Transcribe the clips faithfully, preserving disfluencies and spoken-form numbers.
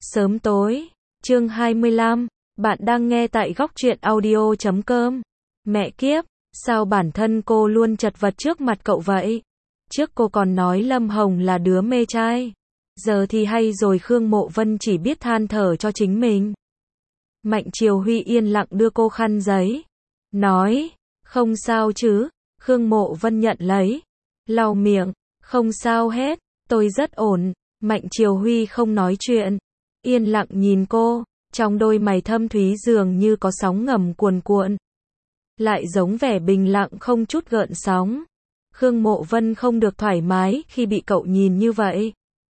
Sớm tối, chương hai mươi lăm, bạn đang nghe tại góc truyện audio chấm com. Mẹ kiếp, sao bản thân cô luôn chật vật trước mặt cậu vậy? Trước cô còn nói Lâm Hồng là đứa mê trai. Giờ thì hay rồi Khương Mộ Vân chỉ biết than thở cho chính mình. Mạnh Triều Huy yên lặng đưa cô khăn giấy. Nói, không sao chứ, Khương Mộ Vân nhận lấy. Lau miệng, không sao hết, tôi rất ổn. Mạnh Triều Huy không nói chuyện. Yên lặng nhìn cô, trong đôi mày thâm thúy dường như có sóng ngầm cuồn cuộn. Lại giống vẻ bình lặng không chút gợn sóng. Khương Mộ Vân không được thoải mái khi bị cậu nhìn như vậy.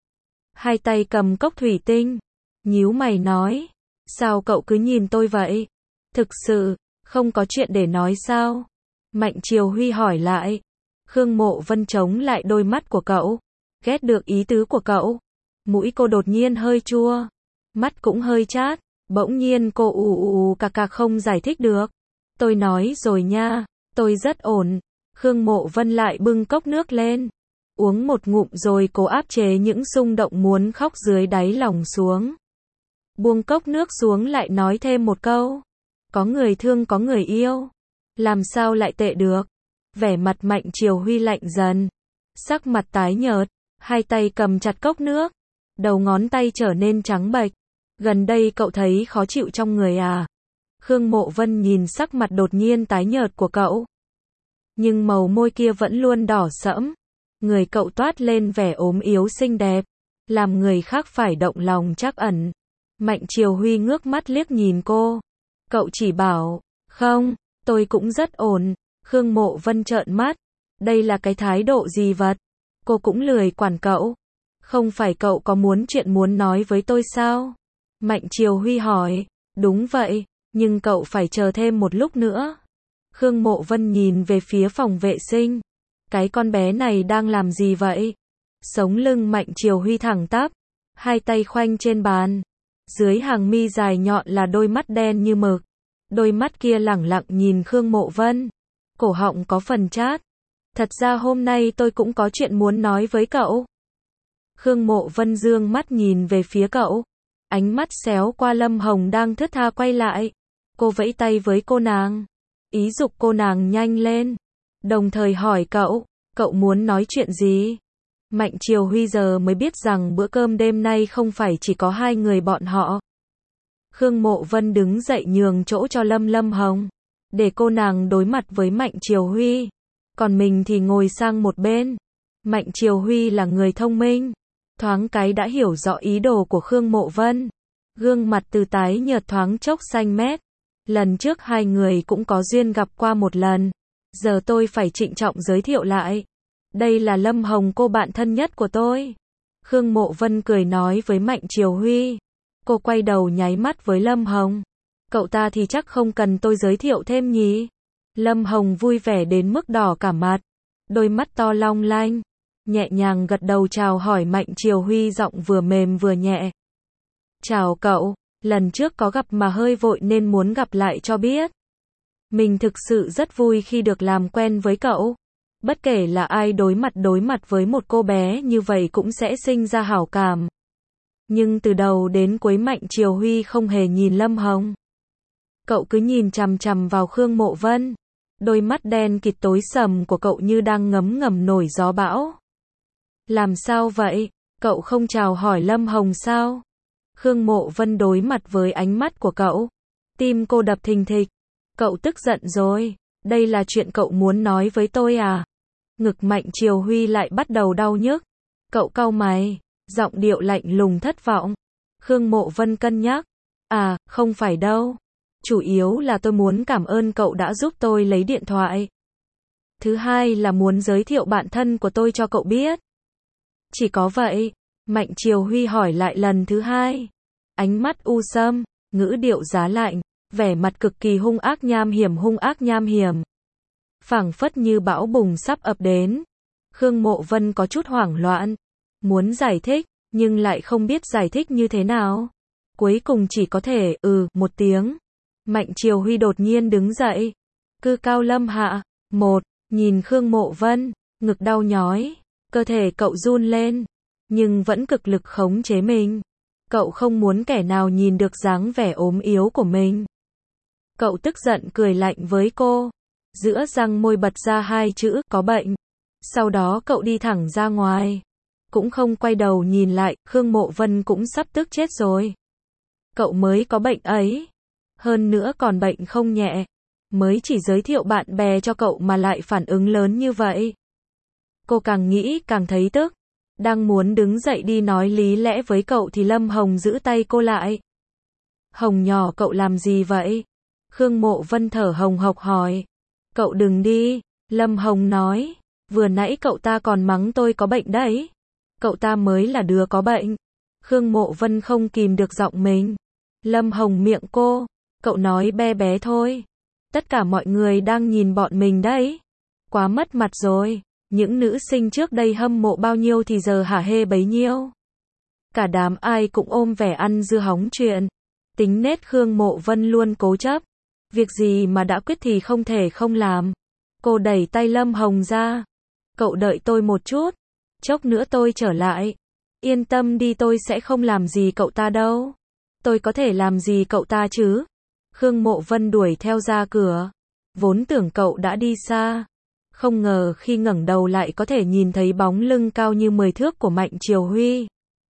Hai tay cầm cốc thủy tinh, nhíu mày nói, sao cậu cứ nhìn tôi vậy? Thực sự, không có chuyện để nói sao? Mạnh Triều Huy hỏi lại. Khương Mộ Vân chống lại đôi mắt của cậu, ghét được ý tứ của cậu. Mũi cô đột nhiên hơi chua, mắt cũng hơi chát, bỗng nhiên cô ù ù cà cà không giải thích được. Tôi nói rồi nha, tôi rất ổn. Khương Mộ Vân lại bưng cốc nước lên, uống một ngụm rồi cố áp chế những xung động muốn khóc dưới đáy lòng xuống. Buông cốc nước xuống lại nói thêm một câu. Có người thương có người yêu, làm sao lại tệ được? Vẻ mặt Mạnh Triều Huy lạnh dần, sắc mặt tái nhợt, hai tay cầm chặt cốc nước, đầu ngón tay trở nên trắng bệch. Gần đây cậu thấy khó chịu trong người à? Khương Mộ Vân nhìn sắc mặt đột nhiên tái nhợt của cậu, nhưng màu môi kia vẫn luôn đỏ sẫm. Người cậu toát lên vẻ ốm yếu xinh đẹp, làm người khác phải động lòng trắc ẩn. Mạnh Triều Huy ngước mắt liếc nhìn cô. Cậu chỉ bảo, không, tôi cũng rất ổn. Khương Mộ Vân trợn mắt. Đây là cái thái độ gì vật? Cô cũng lười quản cậu. Không phải cậu có muốn chuyện muốn nói với tôi sao? Mạnh Triều Huy hỏi. Đúng vậy, nhưng cậu phải chờ thêm một lúc nữa. Khương Mộ Vân nhìn về phía phòng vệ sinh. Cái con bé này đang làm gì vậy? Sống lưng Mạnh Triều Huy thẳng tắp, hai tay khoanh trên bàn. Dưới hàng mi dài nhọn là đôi mắt đen như mực. Đôi mắt kia lẳng lặng nhìn Khương Mộ Vân. Cổ họng có phần chát. Thật ra hôm nay tôi cũng có chuyện muốn nói với cậu. Khương Mộ Vân dương mắt nhìn về phía cậu. Ánh mắt xéo qua Lâm Hồng đang thướt tha quay lại. Cô vẫy tay với cô nàng, ý giục cô nàng nhanh lên. Đồng thời hỏi cậu, cậu muốn nói chuyện gì? Mạnh Triều Huy giờ mới biết rằng bữa cơm đêm nay không phải chỉ có hai người bọn họ. Khương Mộ Vân đứng dậy nhường chỗ cho Lâm Lâm Hồng, để cô nàng đối mặt với Mạnh Triều Huy. Còn mình thì ngồi sang một bên. Mạnh Triều Huy là người thông minh, thoáng cái đã hiểu rõ ý đồ của Khương Mộ Vân. Gương mặt từ tái nhợt thoáng chốc xanh mét. Lần trước hai người cũng có duyên gặp qua một lần. Giờ tôi phải trịnh trọng giới thiệu lại. Đây là Lâm Hồng, cô bạn thân nhất của tôi. Khương Mộ Vân cười nói với Mạnh Triều Huy. Cô quay đầu nháy mắt với Lâm Hồng. Cậu ta thì chắc không cần tôi giới thiệu thêm nhỉ? Lâm Hồng vui vẻ đến mức đỏ cả mặt. Đôi mắt to long lanh, nhẹ nhàng gật đầu chào hỏi Mạnh Triều Huy, giọng vừa mềm vừa nhẹ. Chào cậu, lần trước có gặp mà hơi vội nên muốn gặp lại cho biết. Mình thực sự rất vui khi được làm quen với cậu. Bất kể là ai đối mặt đối mặt với một cô bé như vậy cũng sẽ sinh ra hảo cảm. Nhưng từ đầu đến cuối Mạnh Triều Huy không hề nhìn Lâm Hồng. Cậu cứ nhìn chằm chằm vào Khương Mộ Vân. Đôi mắt đen kịt tối sầm của cậu như đang ngấm ngầm nổi gió bão. Làm sao vậy? Cậu không chào hỏi Lâm Hồng sao? Khương Mộ Vân đối mặt với ánh mắt của cậu. Tim cô đập thình thịch. Cậu tức giận rồi. Đây là chuyện cậu muốn nói với tôi à? Ngực Mạnh Triều Huy lại bắt đầu đau nhức. Cậu cau mày, giọng điệu lạnh lùng thất vọng. Khương Mộ Vân cân nhắc. À, không phải đâu. Chủ yếu là tôi muốn cảm ơn cậu đã giúp tôi lấy điện thoại. Thứ hai là muốn giới thiệu bạn thân của tôi cho cậu biết. Chỉ có vậy? Mạnh Triều Huy hỏi lại lần thứ hai. Ánh mắt u sâm, ngữ điệu giá lạnh, vẻ mặt cực kỳ hung ác nham hiểm hung ác nham hiểm. Phảng phất như bão bùng sắp ập đến. Khương Mộ Vân có chút hoảng loạn. Muốn giải thích, nhưng lại không biết giải thích như thế nào. Cuối cùng chỉ có thể, ừ, một tiếng. Mạnh Triều Huy đột nhiên đứng dậy. Cư cao lâm hạ. Một, nhìn Khương Mộ Vân, ngực đau nhói. Cơ thể cậu run lên, nhưng vẫn cực lực khống chế mình. Cậu không muốn kẻ nào nhìn được dáng vẻ ốm yếu của mình. Cậu tức giận cười lạnh với cô. Giữa răng môi bật ra hai chữ, có bệnh. Sau đó cậu đi thẳng ra ngoài. Cũng không quay đầu nhìn lại, Khương Mộ Vân cũng sắp tức chết rồi. Cậu mới có bệnh ấy. Hơn nữa còn bệnh không nhẹ. Mới chỉ giới thiệu bạn bè cho cậu mà lại phản ứng lớn như vậy. Cô càng nghĩ càng thấy tức. Đang muốn đứng dậy đi nói lý lẽ với cậu thì Lâm Hồng giữ tay cô lại. Hồng nhỏ, cậu làm gì vậy? Khương Mộ Vân thở hồng hộc hỏi. Cậu đừng đi, Lâm Hồng nói. Vừa nãy cậu ta còn mắng tôi có bệnh đấy. Cậu ta mới là đứa có bệnh. Khương Mộ Vân không kìm được giọng mình. Lâm Hồng miệng cô. Cậu nói bé bé thôi. Tất cả mọi người đang nhìn bọn mình đấy. Quá mất mặt rồi. Những nữ sinh trước đây hâm mộ bao nhiêu thì giờ hả hê bấy nhiêu. Cả đám ai cũng ôm vẻ ăn dưa hóng chuyện. Tính nết Khương Mộ Vân luôn cố chấp. Việc gì mà đã quyết thì không thể không làm. Cô đẩy tay Lâm Hồng ra. Cậu đợi tôi một chút. Chốc nữa tôi trở lại. Yên tâm đi, tôi sẽ không làm gì cậu ta đâu. Tôi có thể làm gì cậu ta chứ? Khương Mộ Vân đuổi theo ra cửa. Vốn tưởng cậu đã đi xa. Không ngờ khi ngẩng đầu lại có thể nhìn thấy bóng lưng cao như mười thước của Mạnh Triều Huy.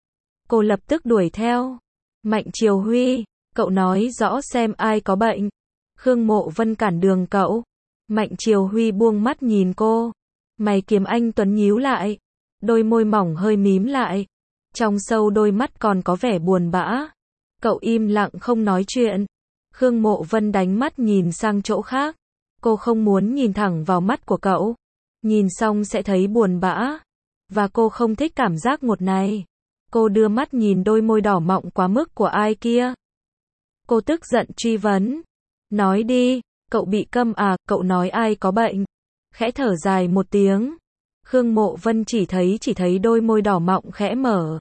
Cô lập tức đuổi theo. Mạnh Triều Huy, cậu nói rõ xem ai có bệnh. Khương Mộ Vân cản đường cậu. Mạnh Triều Huy buông mắt nhìn cô. Mày kiếm anh Tuấn nhíu lại. Đôi môi mỏng hơi mím lại. Trong sâu đôi mắt còn có vẻ buồn bã. Cậu im lặng không nói chuyện. Khương Mộ Vân đánh mắt nhìn sang chỗ khác. Cô không muốn nhìn thẳng vào mắt của cậu. Nhìn xong sẽ thấy buồn bã. Và cô không thích cảm giác ngột này. Cô đưa mắt nhìn đôi môi đỏ mọng quá mức của ai kia. Cô tức giận truy vấn. Nói đi, cậu bị câm à, cậu nói ai có bệnh. Khẽ thở dài một tiếng. Khương Mộ Vân chỉ thấy chỉ thấy đôi môi đỏ mọng khẽ mở.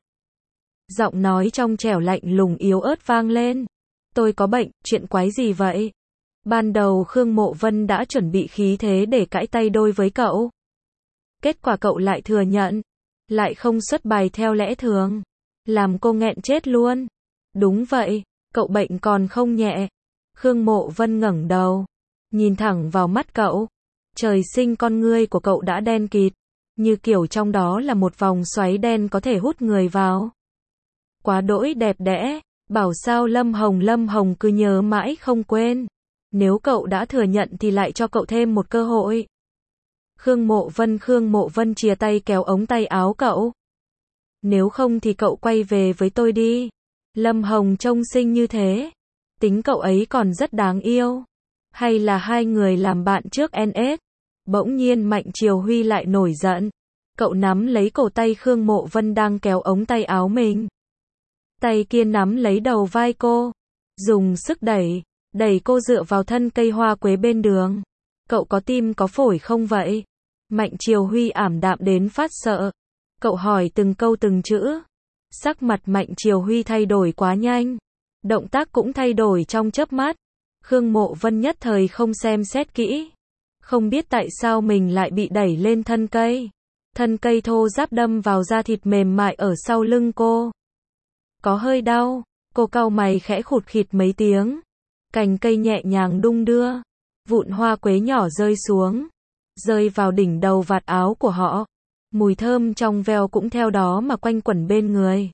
Giọng nói trong trẻo lạnh lùng yếu ớt vang lên. Tôi có bệnh, chuyện quái gì vậy? Ban đầu Khương Mộ Vân đã chuẩn bị khí thế để cãi tay đôi với cậu. Kết quả cậu lại thừa nhận. Lại không xuất bài theo lẽ thường. Làm cô nghẹn chết luôn. Đúng vậy, cậu bệnh còn không nhẹ. Khương Mộ Vân ngẩng đầu. Nhìn thẳng vào mắt cậu. Trời sinh con ngươi của cậu đã đen kịt. Như kiểu trong đó là một vòng xoáy đen có thể hút người vào. Quá đỗi đẹp đẽ. Bảo sao Lâm Hồng Lâm Hồng cứ nhớ mãi không quên. Nếu cậu đã thừa nhận thì lại cho cậu thêm một cơ hội. Khương Mộ Vân Khương Mộ Vân chìa tay kéo ống tay áo cậu. Nếu không thì cậu quay về với tôi đi. Lâm Hồng trông xinh như thế. Tính cậu ấy còn rất đáng yêu. Hay là hai người làm bạn trước en ét? Bỗng nhiên Mạnh Triều Huy lại nổi giận. Cậu nắm lấy cổ tay Khương Mộ Vân đang kéo ống tay áo mình. Tay kia nắm lấy đầu vai cô. Dùng sức đẩy. Đẩy cô dựa vào thân cây hoa quế bên đường. Cậu có tim có phổi không vậy? Mạnh Triều Huy ảm đạm đến phát sợ. Cậu hỏi từng câu từng chữ. Sắc mặt Mạnh Triều Huy thay đổi quá nhanh. Động tác cũng thay đổi trong chớp mắt. Khương Mộ Vân nhất thời không xem xét kỹ. Không biết tại sao mình lại bị đẩy lên thân cây. Thân cây thô ráp đâm vào da thịt mềm mại ở sau lưng cô. Có hơi đau. Cô cau mày khẽ khụt khịt mấy tiếng. Cành cây nhẹ nhàng đung đưa. Vụn hoa quế nhỏ rơi xuống. Rơi vào đỉnh đầu vạt áo của họ. Mùi thơm trong veo cũng theo đó mà quanh quẩn bên người.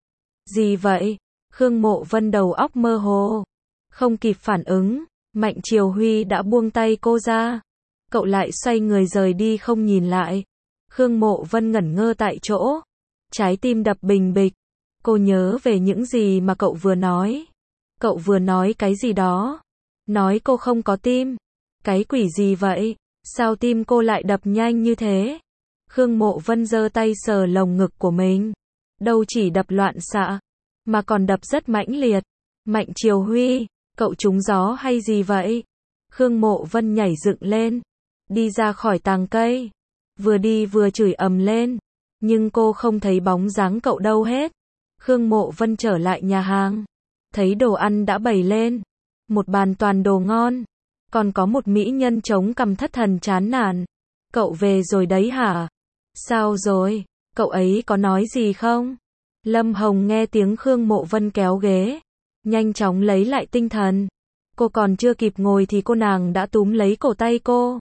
Gì vậy? Khương Mộ Vân đầu óc mơ hồ. Không kịp phản ứng. Mạnh Triều Huy đã buông tay cô ra. Cậu lại xoay người rời đi không nhìn lại. Khương Mộ Vân ngẩn ngơ tại chỗ. Trái tim đập bình bịch. Cô nhớ về những gì mà cậu vừa nói. Cậu vừa nói cái gì đó. Nói cô không có tim. Cái quỷ gì vậy? Sao tim cô lại đập nhanh như thế? Khương Mộ Vân giơ tay sờ lồng ngực của mình. Đâu chỉ đập loạn xạ. Mà còn đập rất mãnh liệt. Mạnh Triều Huy, cậu trúng gió hay gì vậy? Khương Mộ Vân nhảy dựng lên. Đi ra khỏi tàng cây. Vừa đi vừa chửi ầm lên. Nhưng cô không thấy bóng dáng cậu đâu hết. Khương Mộ Vân trở lại nhà hàng. Thấy đồ ăn đã bày lên. Một bàn toàn đồ ngon. Còn có một mỹ nhân chống cằm thất thần chán nản. Cậu về rồi đấy hả? Sao rồi? Cậu ấy có nói gì không? Lâm Hồng nghe tiếng Khương Mộ Vân kéo ghế, nhanh chóng lấy lại tinh thần. Cô còn chưa kịp ngồi thì cô nàng đã túm lấy cổ tay cô.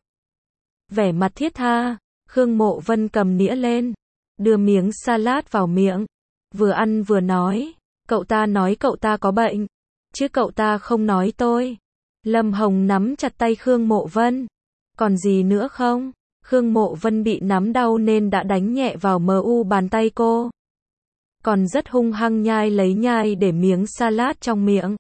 Vẻ mặt thiết tha, Khương Mộ Vân cầm nĩa lên, đưa miếng salad vào miệng, vừa ăn vừa nói, cậu ta nói cậu ta có bệnh, chứ cậu ta không nói tôi. Lâm Hồng nắm chặt tay Khương Mộ Vân. Còn gì nữa không? Khương Mộ Vân bị nắm đau nên đã đánh nhẹ vào mờ u bàn tay cô. Còn rất hung hăng nhai lấy nhai để miếng salad trong miệng.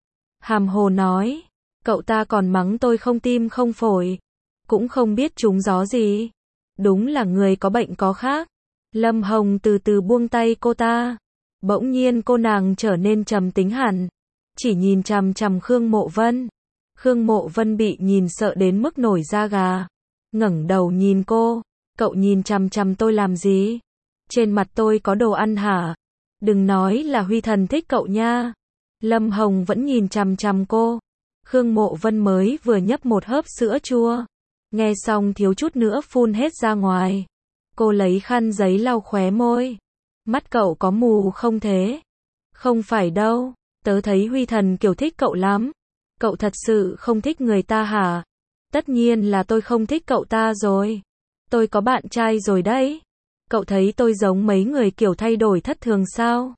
Hàm hồ nói, cậu ta còn mắng tôi không tim không phổi, cũng không biết trúng gió gì. Đúng là người có bệnh có khác. Lâm Hồng từ từ buông tay cô ta. Bỗng nhiên cô nàng trở nên trầm tính hẳn, chỉ nhìn chằm chằm Khương Mộ Vân. Khương Mộ Vân bị nhìn sợ đến mức nổi da gà, ngẩng đầu nhìn cô, cậu nhìn chằm chằm tôi làm gì? Trên mặt tôi có đồ ăn hả? Đừng nói là Huy Thần thích cậu nha. Lâm Hồng vẫn nhìn chằm chằm cô. Khương Mộ Vân mới vừa nhấp một hớp sữa chua, nghe xong thiếu chút nữa phun hết ra ngoài. Cô lấy khăn giấy lau khóe môi. Mắt cậu có mù không thế? Không phải đâu, tớ thấy Huy Thần kiểu thích cậu lắm. Cậu thật sự không thích người ta hả? Tất nhiên là tôi không thích cậu ta rồi. Tôi có bạn trai rồi đấy. Cậu thấy tôi giống mấy người kiểu thay đổi thất thường sao?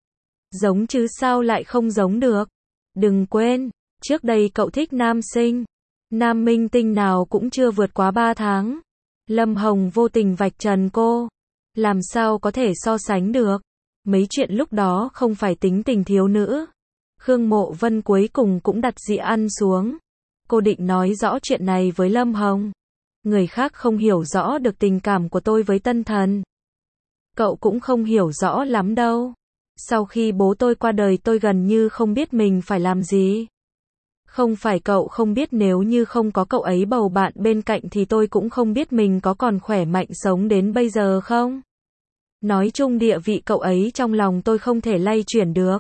Giống chứ sao lại không giống được? Đừng quên, trước đây cậu thích nam sinh. Nam minh tinh nào cũng chưa vượt quá ba tháng. Lâm Hồng vô tình vạch trần cô. Làm sao có thể so sánh được? Mấy chuyện lúc đó không phải tính tình thiếu nữ. Khương Mộ Vân cuối cùng cũng đặt dĩa ăn xuống. Cô định nói rõ chuyện này với Lâm Hồng. Người khác không hiểu rõ được tình cảm của tôi với Tân Thần. Cậu cũng không hiểu rõ lắm đâu. Sau khi bố tôi qua đời tôi gần như không biết mình phải làm gì. Không phải cậu không biết nếu như không có cậu ấy bầu bạn bên cạnh thì tôi cũng không biết mình có còn khỏe mạnh sống đến bây giờ không? Nói chung địa vị cậu ấy trong lòng tôi không thể lay chuyển được.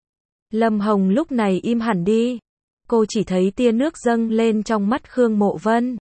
Lâm Hồng lúc này im hẳn đi. Cô chỉ thấy tia nước dâng lên trong mắt Khương Mộ Vân.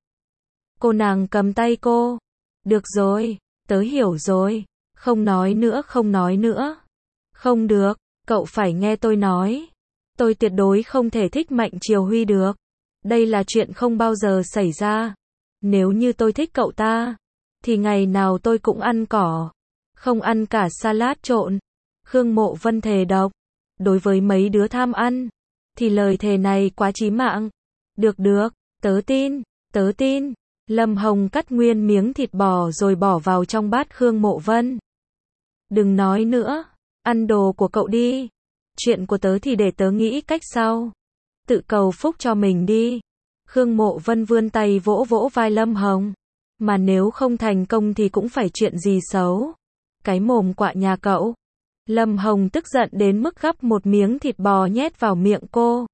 Cô nàng cầm tay cô. Được rồi, tớ hiểu rồi. Không nói nữa, không nói nữa. Không được, cậu phải nghe tôi nói. Tôi tuyệt đối không thể thích Mạnh Triều Huy được. Đây là chuyện không bao giờ xảy ra. Nếu như tôi thích cậu ta, thì ngày nào tôi cũng ăn cỏ. Không ăn cả salad trộn. Khương Mộ Vân thề độc. Đối với mấy đứa tham ăn, thì lời thề này quá chí mạng. Được được, tớ tin, tớ tin. Lâm Hồng cắt nguyên miếng thịt bò rồi bỏ vào trong bát Khương Mộ Vân. Đừng nói nữa, ăn đồ của cậu đi. Chuyện của tớ thì để tớ nghĩ cách sau. Tự cầu phúc cho mình đi. Khương Mộ Vân vươn tay vỗ vỗ vai Lâm Hồng. Mà nếu không thành công thì cũng phải chuyện gì xấu. Cái mồm quạ nhà cậu. Lâm Hồng tức giận đến mức gắp một miếng thịt bò nhét vào miệng cô.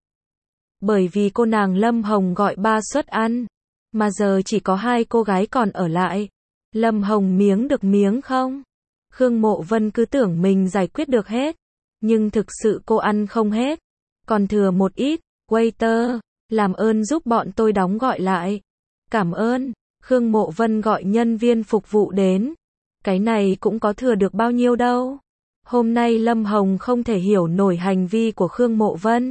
Bởi vì cô nàng Lâm Hồng gọi ba suất ăn, mà giờ chỉ có hai cô gái còn ở lại. Lâm Hồng miếng được miếng không? Khương Mộ Vân cứ tưởng mình giải quyết được hết, nhưng thực sự cô ăn không hết, còn thừa một ít. Waiter, làm ơn giúp bọn tôi đóng gọi lại. Cảm ơn. Khương Mộ Vân gọi nhân viên phục vụ đến. Cái này cũng có thừa được bao nhiêu đâu. Hôm nay Lâm Hồng không thể hiểu nổi hành vi của Khương Mộ Vân.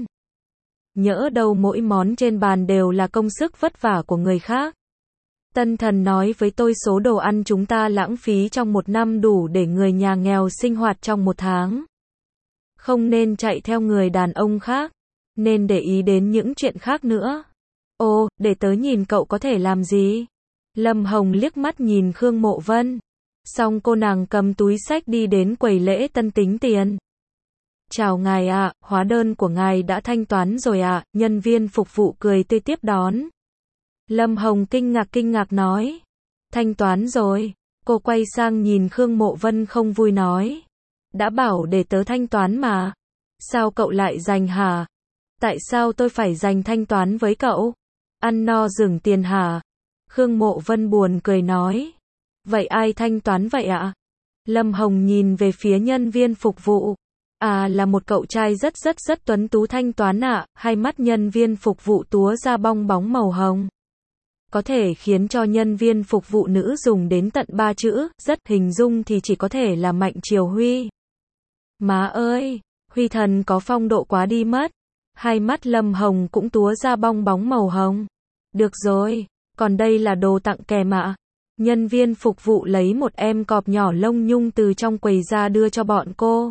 Nhỡ đâu mỗi món trên bàn đều là công sức vất vả của người khác. Tân Thần nói với tôi số đồ ăn chúng ta lãng phí trong một năm đủ để người nhà nghèo sinh hoạt trong một tháng. Không nên chạy theo người đàn ông khác, nên để ý đến những chuyện khác nữa. Ồ, để tớ nhìn cậu có thể làm gì? Lâm Hồng liếc mắt nhìn Khương Mộ Vân. Xong cô nàng cầm túi xách đi đến quầy lễ tân tính tiền. Chào ngài ạ, hóa đơn của ngài đã thanh toán rồi ạ, nhân viên phục vụ cười tươi tiếp đón. Lâm Hồng kinh ngạc kinh ngạc nói. Thanh toán rồi. Cô quay sang nhìn Khương Mộ Vân không vui nói. Đã bảo để tớ thanh toán mà. Sao cậu lại dành hả? Tại sao tôi phải dành thanh toán với cậu? Ăn no dừng tiền hả? Khương Mộ Vân buồn cười nói. Vậy ai thanh toán vậy ạ? Lâm Hồng nhìn về phía nhân viên phục vụ. À là một cậu trai rất rất rất tuấn tú thanh toán ạ. Hai mắt nhân viên phục vụ túa ra bong bóng màu hồng. Có thể khiến cho nhân viên phục vụ nữ dùng đến tận ba chữ, rất hình dung thì chỉ có thể là Mạnh Triều Huy. Má ơi, Huy Thần có phong độ quá đi mất. Hai mắt Lâm Hồng cũng túa ra bong bóng màu hồng. Được rồi, còn đây là đồ tặng kèm ạ. Nhân viên phục vụ lấy một em cọp nhỏ lông nhung từ trong quầy ra đưa cho bọn cô.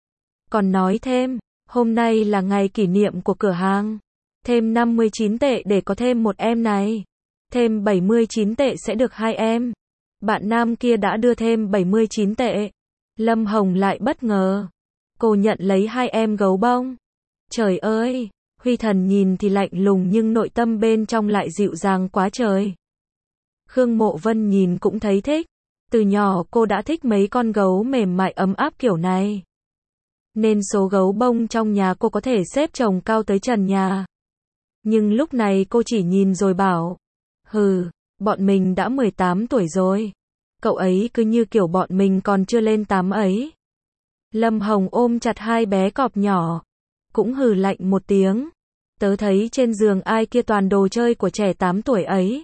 Còn nói thêm, hôm nay là ngày kỷ niệm của cửa hàng. Thêm năm mươi chín tệ để có thêm một em này. Thêm bảy mươi chín tệ sẽ được hai em. Bạn nam kia đã đưa thêm bảy mươi chín tệ. Lâm Hồng lại bất ngờ. Cô nhận lấy hai em gấu bông. Trời ơi, Huy Thần nhìn thì lạnh lùng nhưng nội tâm bên trong lại dịu dàng quá trời. Khương Mộ Vân nhìn cũng thấy thích. Từ nhỏ cô đã thích mấy con gấu mềm mại ấm áp kiểu này. Nên số gấu bông trong nhà cô có thể xếp chồng cao tới trần nhà. Nhưng lúc này cô chỉ nhìn rồi bảo. Hừ, bọn mình đã mười tám tuổi rồi. Cậu ấy cứ như kiểu bọn mình còn chưa lên tám ấy. Lâm Hồng ôm chặt hai bé cọp nhỏ. Cũng hừ lạnh một tiếng. Tớ thấy trên giường ai kia toàn đồ chơi của trẻ tám tuổi ấy.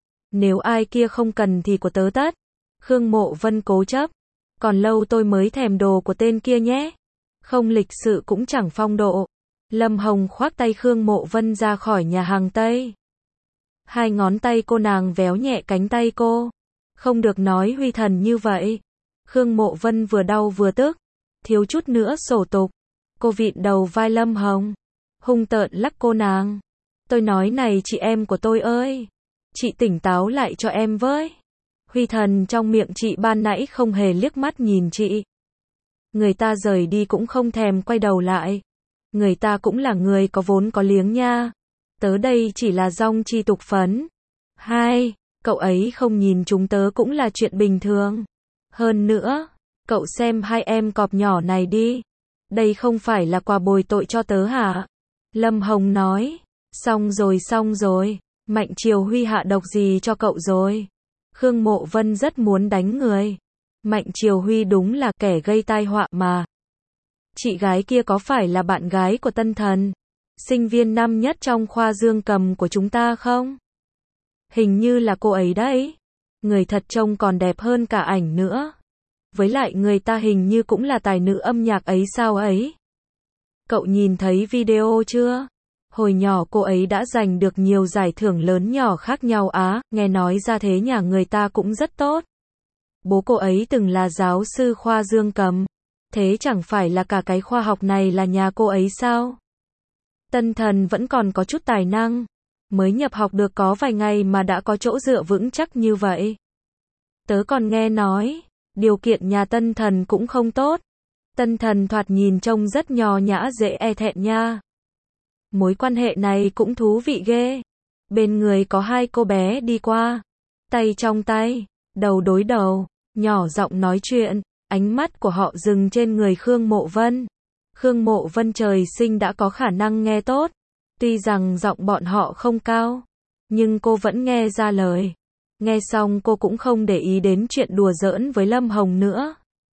Nếu ai kia không cần thì của tớ tất. Khương Mộ Vân cố chấp. Còn lâu tôi mới thèm đồ của tên kia nhé. Không lịch sự cũng chẳng phong độ. Lâm Hồng khoác tay Khương Mộ Vân ra khỏi nhà hàng Tây. Hai ngón tay cô nàng véo nhẹ cánh tay cô. Không được nói Huy Thần như vậy. Khương Mộ Vân vừa đau vừa tức. Thiếu chút nữa sổ tục. Cô vịn đầu vai Lâm Hồng. Hung tợn lắc cô nàng. Tôi nói này chị em của tôi ơi. Chị tỉnh táo lại cho em với. Huy Thần trong miệng chị ban nãy không hề liếc mắt nhìn chị. Người ta rời đi cũng không thèm quay đầu lại. Người ta cũng là người có vốn có liếng nha. Tớ đây chỉ là dong chi tục phấn. Hai, cậu ấy không nhìn chúng tớ cũng là chuyện bình thường. Hơn nữa, cậu xem hai em cọp nhỏ này đi. Đây không phải là quà bồi tội cho tớ hả? Lâm Hồng nói. Xong rồi xong rồi. Mạnh Triều Huy hạ độc gì cho cậu rồi? Khương Mộ Vân rất muốn đánh người. Mạnh Triều Huy đúng là kẻ gây tai họa mà. Chị gái kia có phải là bạn gái của Tân Thần? Sinh viên năm nhất trong khoa dương cầm của chúng ta không? Hình như là cô ấy đấy. Người thật trông còn đẹp hơn cả ảnh nữa. Với lại người ta hình như cũng là tài nữ âm nhạc ấy sao ấy? Cậu nhìn thấy video chưa? Hồi nhỏ cô ấy đã giành được nhiều giải thưởng lớn nhỏ khác nhau á, nghe nói ra thế nhà người ta cũng rất tốt. Bố cô ấy từng là giáo sư khoa dương cầm. Thế chẳng phải là cả cái khoa học này là nhà cô ấy sao? Tân Thần vẫn còn có chút tài năng. Mới nhập học được có vài ngày mà đã có chỗ dựa vững chắc như vậy. Tớ còn nghe nói, điều kiện nhà Tân Thần cũng không tốt. Tân Thần thoạt nhìn trông rất nho nhã dễ e thẹn nha. Mối quan hệ này cũng thú vị ghê. Bên người có hai cô bé đi qua. Tay trong tay, đầu đối đầu, nhỏ giọng nói chuyện. Ánh mắt của họ dừng trên người Khương Mộ Vân. Khương Mộ Vân trời sinh đã có khả năng nghe tốt. Tuy rằng giọng bọn họ không cao, nhưng cô vẫn nghe ra lời. Nghe xong cô cũng không để ý đến chuyện đùa giỡn với Lâm Hồng nữa.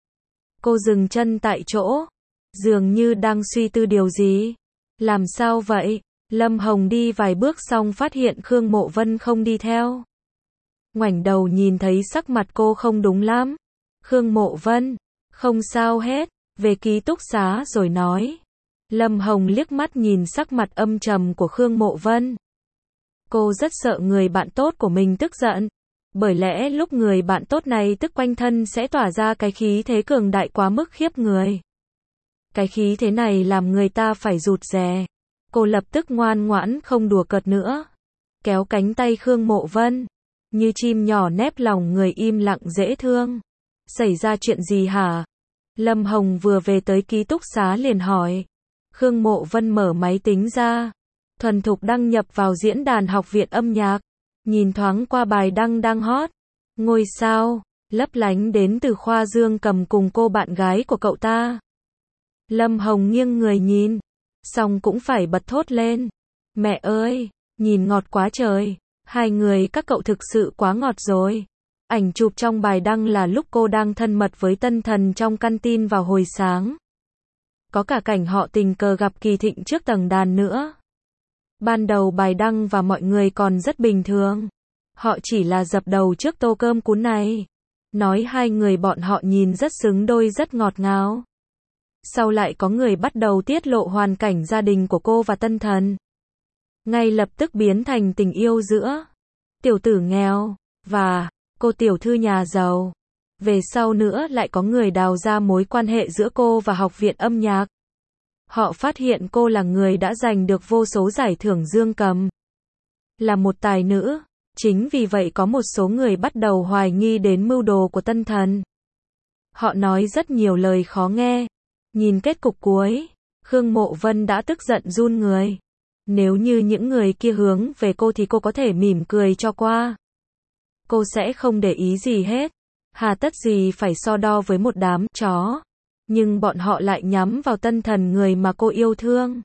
Cô dừng chân tại chỗ, dường như đang suy tư điều gì. Làm sao vậy? Lâm Hồng đi vài bước xong phát hiện Khương Mộ Vân không đi theo. Ngoảnh đầu nhìn thấy sắc mặt cô không đúng lắm. Khương Mộ Vân, không sao hết, về ký túc xá rồi nói. Lâm Hồng liếc mắt nhìn sắc mặt âm trầm của Khương Mộ Vân. Cô rất sợ người bạn tốt của mình tức giận. Bởi lẽ lúc người bạn tốt này tức quanh thân sẽ tỏa ra cái khí thế cường đại quá mức khiếp người. Cái khí thế này làm người ta phải rụt rè. Cô lập tức ngoan ngoãn không đùa cợt nữa. Kéo cánh tay Khương Mộ Vân. Như chim nhỏ nép lòng người im lặng dễ thương. Xảy ra chuyện gì hả? Lâm Hồng vừa về tới ký túc xá liền hỏi. Khương Mộ Vân mở máy tính ra. Thuần thục đăng nhập vào diễn đàn học viện âm nhạc. Nhìn thoáng qua bài đăng đang hot. Ngôi sao, lấp lánh đến từ khoa dương cầm cùng cô bạn gái của cậu ta. Lâm Hồng nghiêng người nhìn. Xong cũng phải bật thốt lên. Mẹ ơi, nhìn ngọt quá trời. Hai người các cậu thực sự quá ngọt rồi. Ảnh chụp trong bài đăng là lúc cô đang thân mật với Tân Thần trong căn tin vào hồi sáng. Có cả cảnh họ tình cờ gặp Kỳ Thịnh trước tầng đàn nữa. Ban đầu bài đăng và mọi người còn rất bình thường. Họ chỉ là dập đầu trước tô cơm cuốn này. Nói hai người bọn họ nhìn rất xứng đôi rất ngọt ngào. sau lại có người bắt đầu tiết lộ hoàn cảnh gia đình của cô và Tân Thần. Ngay lập tức biến thành tình yêu giữa tiểu tử nghèo và cô tiểu thư nhà giàu. Về sau nữa lại có người đào ra mối quan hệ giữa cô và học viện âm nhạc. Họ phát hiện cô là người đã giành được vô số giải thưởng dương cầm. Là một tài nữ. Chính vì vậy có một số người bắt đầu hoài nghi đến mưu đồ của Tân Thần. Họ nói rất nhiều lời khó nghe. Nhìn kết cục cuối, Khương Mộ Vân đã tức giận run người. Nếu như những người kia hướng về cô thì cô có thể mỉm cười cho qua. Cô sẽ không để ý gì hết. Hà tất gì phải so đo với một đám chó. Nhưng bọn họ lại nhắm vào Tân Thần, người mà cô yêu thương.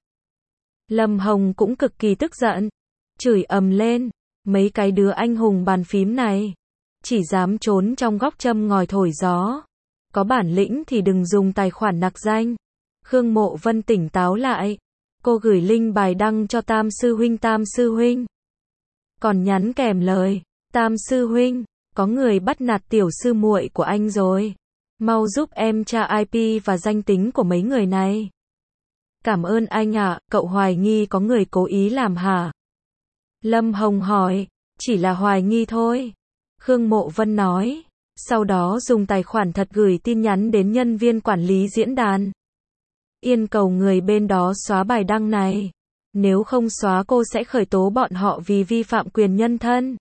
Lâm Hồng cũng cực kỳ tức giận. Chửi ầm lên. Mấy cái đứa anh hùng bàn phím này. Chỉ dám trốn trong góc châm ngòi thổi gió. Có bản lĩnh thì đừng dùng tài khoản nặc danh. Khương Mộ Vân tỉnh táo lại. Cô gửi link bài đăng cho Tam Sư Huynh. Tam Sư Huynh. Còn nhắn kèm lời. Tam Sư Huynh. Có người bắt nạt tiểu sư muội của anh rồi. Mau giúp em tra i pê và danh tính của mấy người này. Cảm ơn anh ạ, cậu hoài nghi có người cố ý làm hả? Lâm Hồng hỏi. Chỉ là hoài nghi thôi. Khương Mộ Vân nói. Sau đó dùng tài khoản thật gửi tin nhắn đến nhân viên quản lý diễn đàn. Yên cầu người bên đó xóa bài đăng này. Nếu không xóa cô sẽ khởi tố bọn họ vì vi phạm quyền nhân thân.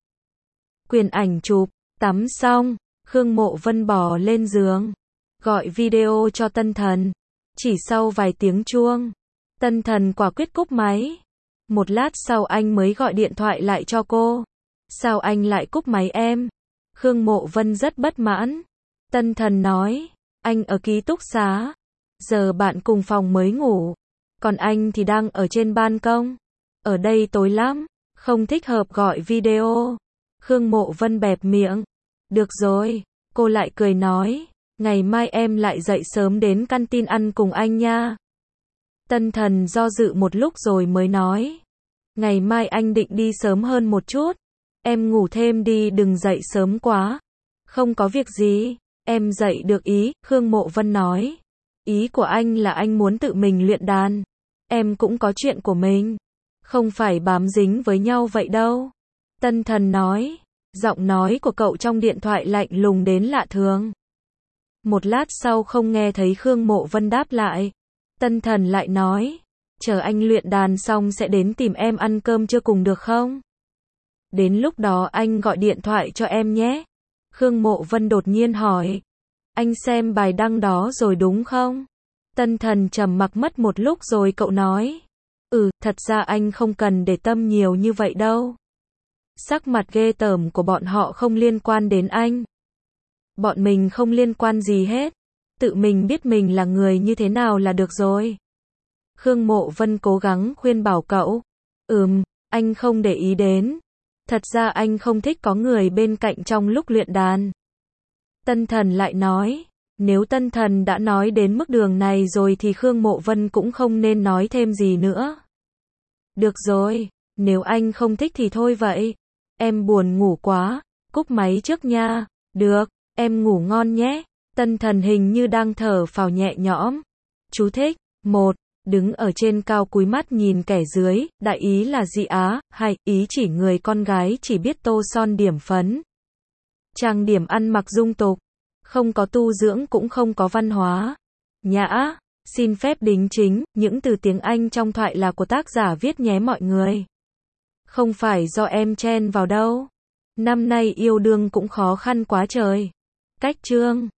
Quyền ảnh chụp. Tắm xong, Khương Mộ Vân bò lên giường. Gọi video cho Tân Thần. Chỉ sau vài tiếng chuông, Tân Thần quả quyết cúp máy. Một lát sau anh mới gọi điện thoại lại cho cô. Sao anh lại cúp máy em? Khương Mộ Vân rất bất mãn. Tân Thần nói, anh ở ký túc xá. Giờ bạn cùng phòng mới ngủ. Còn anh thì đang ở trên ban công. Ở đây tối lắm, không thích hợp gọi video. Khương Mộ Vân bẹp miệng. Được rồi, cô lại cười nói, ngày mai em lại dậy sớm đến canteen ăn cùng anh nha. Tân Thần do dự một lúc rồi mới nói, ngày mai anh định đi sớm hơn một chút. Em ngủ thêm đi, đừng dậy sớm quá. Không có việc gì, em dậy được ý, Khương Mộ Vân nói. Ý của anh là anh muốn tự mình luyện đàn. Em cũng có chuyện của mình. Không phải bám dính với nhau vậy đâu. Tân Thần nói. Giọng nói của cậu trong điện thoại lạnh lùng đến lạ thường. Một lát sau không nghe thấy Khương Mộ Vân đáp lại. Tân Thần lại nói. Chờ anh luyện đàn xong sẽ đến tìm em ăn cơm trưa cùng được không? Đến lúc đó anh gọi điện thoại cho em nhé. Khương Mộ Vân đột nhiên hỏi. Anh xem bài đăng đó rồi đúng không? Tân Thần trầm mặc mất một lúc rồi cậu nói. Ừ, thật ra anh không cần để tâm nhiều như vậy đâu. Sắc mặt ghê tởm của bọn họ không liên quan đến anh. Bọn mình không liên quan gì hết. Tự mình biết mình là người như thế nào là được rồi. Khương Mộ Vân cố gắng khuyên bảo cậu. Ừm, anh không để ý đến. Thật ra anh không thích có người bên cạnh trong lúc luyện đàn. Tân Thần lại nói. Nếu Tân Thần đã nói đến mức đường này rồi thì Khương Mộ Vân cũng không nên nói thêm gì nữa. Được rồi, nếu anh không thích thì thôi vậy. Em buồn ngủ quá, cúp máy trước nha. Được, em ngủ ngon nhé. Tân Thần hình như đang thở phào nhẹ nhõm. Chú thích. Một. Đứng ở trên cao cúi mắt nhìn kẻ dưới, đại ý là dị á. Hai. Ý chỉ người con gái chỉ biết tô son điểm phấn. Trang điểm ăn mặc dung tục. Không có tu dưỡng cũng không có văn hóa. Nhã. Xin phép đính chính, những từ tiếng Anh trong thoại là của tác giả viết nhé mọi người. Không phải do em chen vào đâu. Năm nay yêu đương cũng khó khăn quá trời. Cách chương